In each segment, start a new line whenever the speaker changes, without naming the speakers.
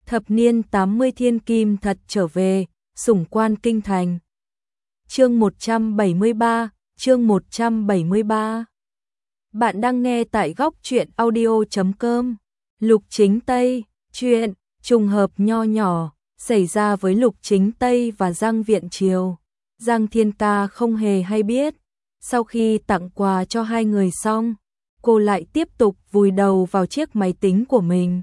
Thập niên 80 thiên kim thật trở về, sủng quan kinh thành. Chương 173, chương 173. Bạn đang nghe tại góc truyện audio.com. Lục Chính Tây, chuyện trùng hợp nho nhỏ xảy ra với Lục Chính Tây và Giang Viện Triều. Giang Thiên Ca không hề hay biết. Sau khi tặng quà cho hai người xong, cô lại tiếp tục vùi đầu vào chiếc máy tính của mình.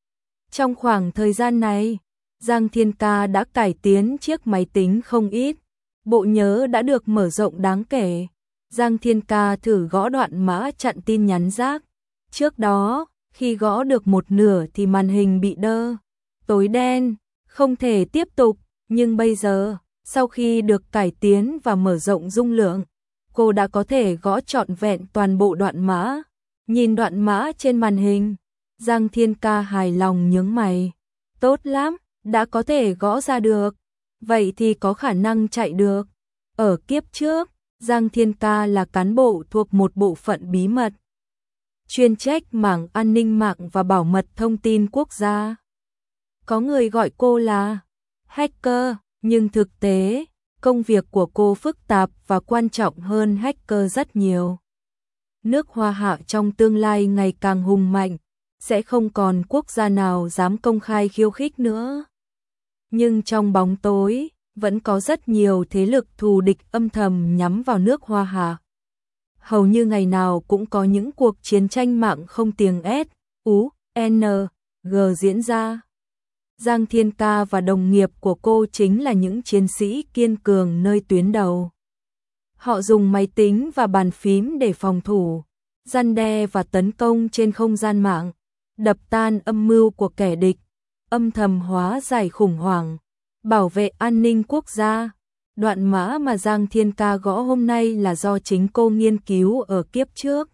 Trong khoảng thời gian này, Giang Thiên Ca đã cải tiến chiếc máy tính không ít. Bộ nhớ đã được mở rộng đáng kể. Giang Thiên Ca thử gõ đoạn mã chặn tin nhắn rác. Trước đó, khi gõ được một nửa thì màn hình bị đơ, tối đen, không thể tiếp tục. Nhưng bây giờ, sau khi được cải tiến và mở rộng dung lượng, cô đã có thể gõ trọn vẹn toàn bộ đoạn mã. Nhìn đoạn mã trên màn hình, Giang Thiên Ca hài lòng nhướng mày. Tốt lắm, đã có thể gõ ra được. Vậy thì có khả năng chạy được. Ở kiếp trước, Giang Thiên Ca là cán bộ thuộc một bộ phận bí mật, chuyên trách mảng an ninh mạng và bảo mật thông tin quốc gia. Có người gọi cô là hacker, nhưng thực tế, công việc của cô phức tạp và quan trọng hơn hacker rất nhiều. Nước Hoa Hạ trong tương lai ngày càng hùng mạnh, sẽ không còn quốc gia nào dám công khai khiêu khích nữa. Nhưng trong bóng tối, vẫn có rất nhiều thế lực thù địch âm thầm nhắm vào nước Hoa Hạ. Hầu như ngày nào cũng có những cuộc chiến tranh mạng không tiếng S, U, N, G diễn ra. Giang Thiên Ca và đồng nghiệp của cô chính là những chiến sĩ kiên cường nơi tuyến đầu. Họ dùng máy tính và bàn phím để phòng thủ, răn đe và tấn công trên không gian mạng, đập tan âm mưu của kẻ địch, âm thầm hóa giải khủng hoảng, bảo vệ an ninh quốc gia. Đoạn mã mà Giang Thiên Ca gõ hôm nay là do chính cô nghiên cứu ở kiếp trước,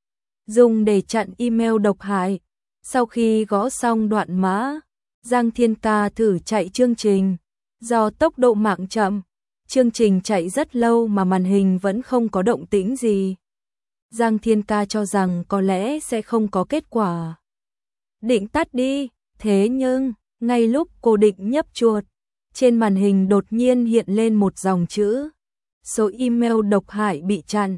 dùng để chặn email độc hại. Sau khi gõ xong đoạn mã, Giang Thiên Ca thử chạy chương trình. Do tốc độ mạng chậm, chương trình chạy rất lâu mà màn hình vẫn không có động tĩnh gì. Giang Thiên Ca cho rằng có lẽ sẽ không có kết quả, định tắt đi. Thế nhưng, ngay lúc cô định nhấp chuột, trên màn hình đột nhiên hiện lên một dòng chữ: số email độc hại bị chặn.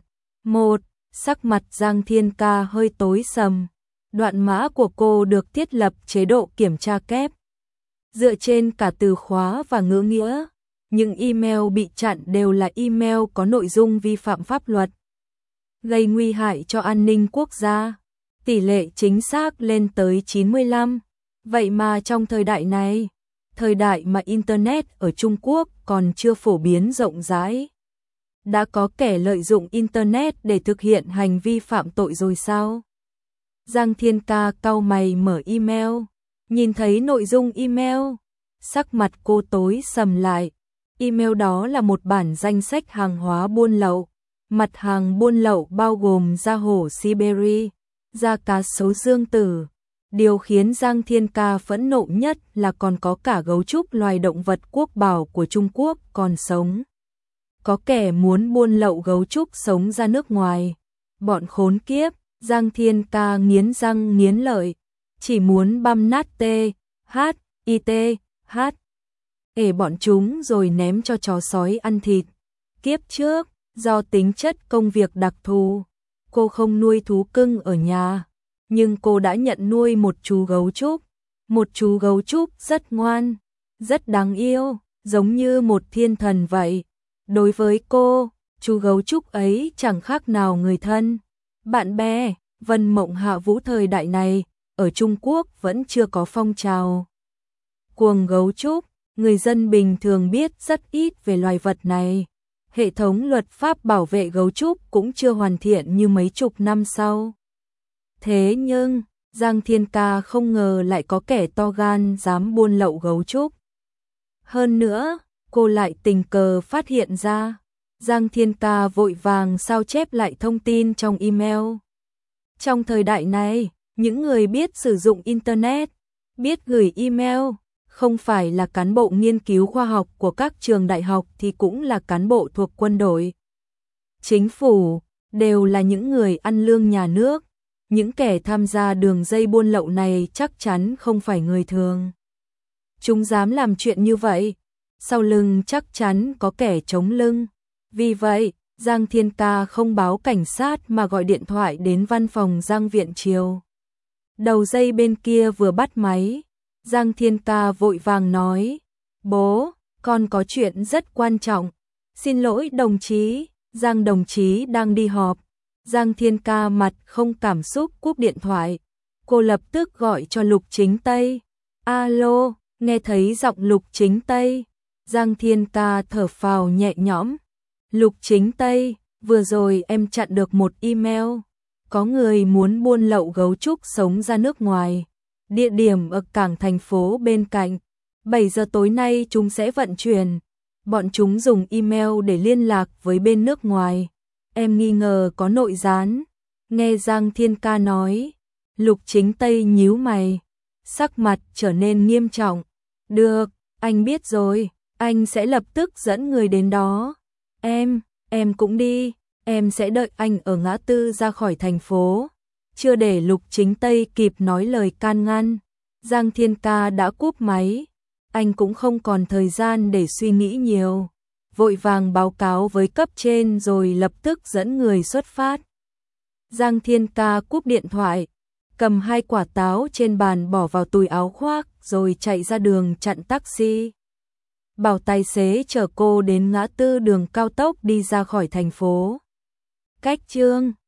Sắc mặt Giang Thiên Ca hơi tối sầm. Đoạn mã của cô được thiết lập chế độ kiểm tra kép, dựa trên cả từ khóa và ngữ nghĩa. Những email bị chặn đều là email có nội dung vi phạm pháp luật, gây nguy hại cho an ninh quốc gia. Tỷ lệ chính xác lên tới 95. Vậy mà trong thời đại này, thời đại mà Internet ở Trung Quốc còn chưa phổ biến rộng rãi, đã có kẻ lợi dụng Internet để thực hiện hành vi phạm tội rồi sao? Giang Thiên Ca cau mày mở email, nhìn thấy nội dung email, sắc mặt cô tối sầm lại. Email đó là một bản danh sách hàng hóa buôn lậu. Mặt hàng buôn lậu bao gồm da hổ Siberia, da cá sấu Dương Tử. Điều khiến Giang Thiên Ca phẫn nộ nhất là còn có cả gấu trúc, loài động vật quốc bảo của Trung Quốc còn sống. Có kẻ muốn buôn lậu gấu trúc sống ra nước ngoài. Bọn khốn kiếp. Giang Thiên Ca nghiến răng nghiến lợi, chỉ muốn băm nát bọn chúng rồi ném cho chó sói ăn thịt. Kiếp trước, do tính chất công việc đặc thù, cô không nuôi thú cưng ở nhà, nhưng cô đã nhận nuôi một chú gấu trúc. Một chú gấu trúc rất ngoan, rất đáng yêu, giống như một thiên thần vậy. Đối với cô, chú gấu trúc ấy chẳng khác nào người thân, bạn bè. Vân Mộng Hạ Vũ thời đại này, ở Trung Quốc vẫn chưa có phong trào cuồng gấu trúc, người dân bình thường biết rất ít về loài vật này. Hệ thống luật pháp bảo vệ gấu trúc cũng chưa hoàn thiện như mấy chục năm sau. Thế nhưng, Giang Thiên Ca không ngờ lại có kẻ to gan dám buôn lậu gấu trúc. Hơn nữa, cô lại tình cờ phát hiện ra. Giang Thiên Ca vội vàng sao chép lại thông tin trong email. Trong thời đại này, những người biết sử dụng Internet, biết gửi email, không phải là cán bộ nghiên cứu khoa học của các trường đại học thì cũng là cán bộ thuộc quân đội, chính phủ, đều là những người ăn lương nhà nước. Những kẻ tham gia đường dây buôn lậu này chắc chắn không phải người thường. Chúng dám làm chuyện như vậy, sau lưng chắc chắn có kẻ chống lưng. Vì vậy, Giang Thiên Ca không báo cảnh sát mà gọi điện thoại đến văn phòng Giang Viện Triều. Đầu dây bên kia vừa bắt máy, Giang Thiên Ca vội vàng nói, bố, con có chuyện rất quan trọng. Xin lỗi đồng chí, Giang đồng chí đang đi họp. Giang Thiên Ca mặt không cảm xúc cúp điện thoại. Cô lập tức gọi cho Lục Chính Tây. Alo, nghe thấy giọng Lục Chính Tây. Giang Thiên Ca thở phào nhẹ nhõm. Lục Chính Tây, vừa rồi em chặn được một email. Có người muốn buôn lậu gấu trúc sống ra nước ngoài. Địa điểm ở cảng thành phố bên cạnh. 7 giờ tối nay chúng sẽ vận chuyển. Bọn chúng dùng email để liên lạc với bên nước ngoài. Em nghi ngờ có nội gián. Nghe Giang Thiên Ca nói, Lục Chính Tây nhíu mày, sắc mặt trở nên nghiêm trọng. Được, anh biết rồi, anh sẽ lập tức dẫn người đến đó. Em cũng đi, em sẽ đợi anh ở ngã tư ra khỏi thành phố. Chưa để Lục Chính Tây kịp nói lời can ngăn, Giang Thiên Ca đã cúp máy. Anh cũng không còn thời gian để suy nghĩ nhiều, vội vàng báo cáo với cấp trên rồi lập tức dẫn người xuất phát. Giang Thiên Ca cúp điện thoại, cầm 2 quả táo trên bàn bỏ vào túi áo khoác rồi chạy ra đường chặn taxi. Bảo tài xế chở cô đến ngã tư đường cao tốc đi ra khỏi thành phố. Cách chương